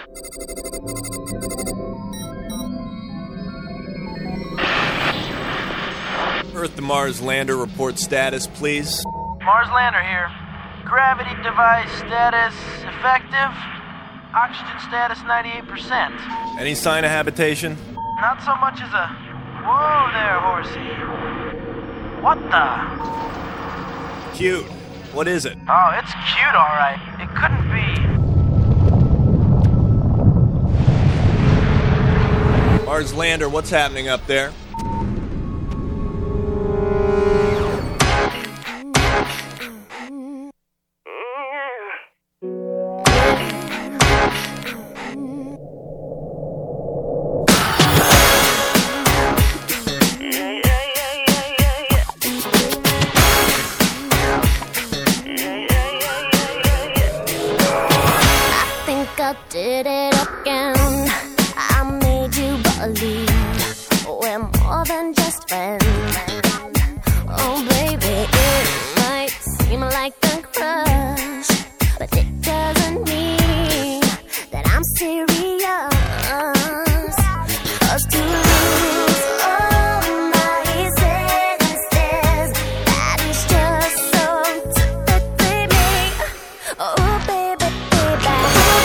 Earth to Mars lander report status, please. Mars lander here. Gravity device status effective. Oxygen status 98%. Any sign of habitation? Not so much as a... Whoa there, horsey. What the... Cute. What is it? Oh, it's cute, all right. It couldn't be. Mars lander, what's happening up there? I did it again. I made you believe we're more than just friends. Oh baby, it might seem like a crush, but it doesn't mean that I'm serious. 'Cause to lose all my senses, that is just so typically me. Oh baby, baby.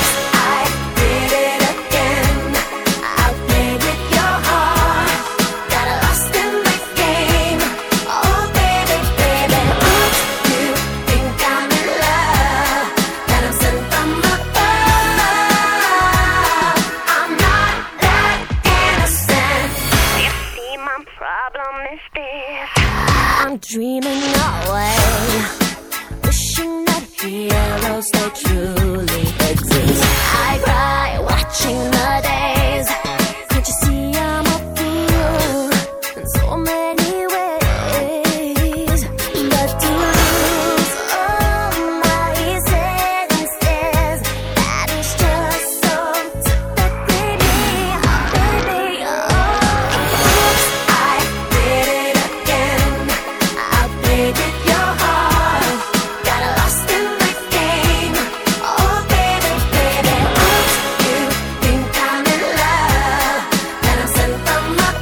I'm dreaming away, wishing that heroes they truly exist. I cry watching the days. Can't you see I'm a fool in so many ways? But to lose all my senses, that is just so typically me, baby. Oh, oops, I did it again. With your heart, got lost in the game. Oh baby, baby, oops, you think I'm in love, that I'm sent from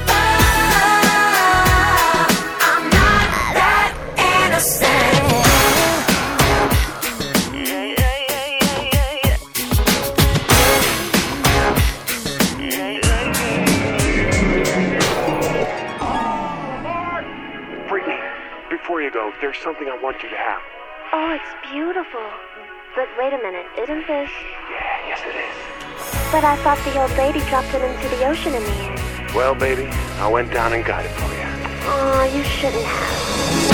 above. I'm not that innocent. Brittany, before you go, there's something I want you to have. Oh, it's beautiful. But wait a minute, isn't this? Yeah, yes it is. But I thought the old lady dropped it into the ocean in the end. Well, baby, I went down and got it for you. Oh, you shouldn't have.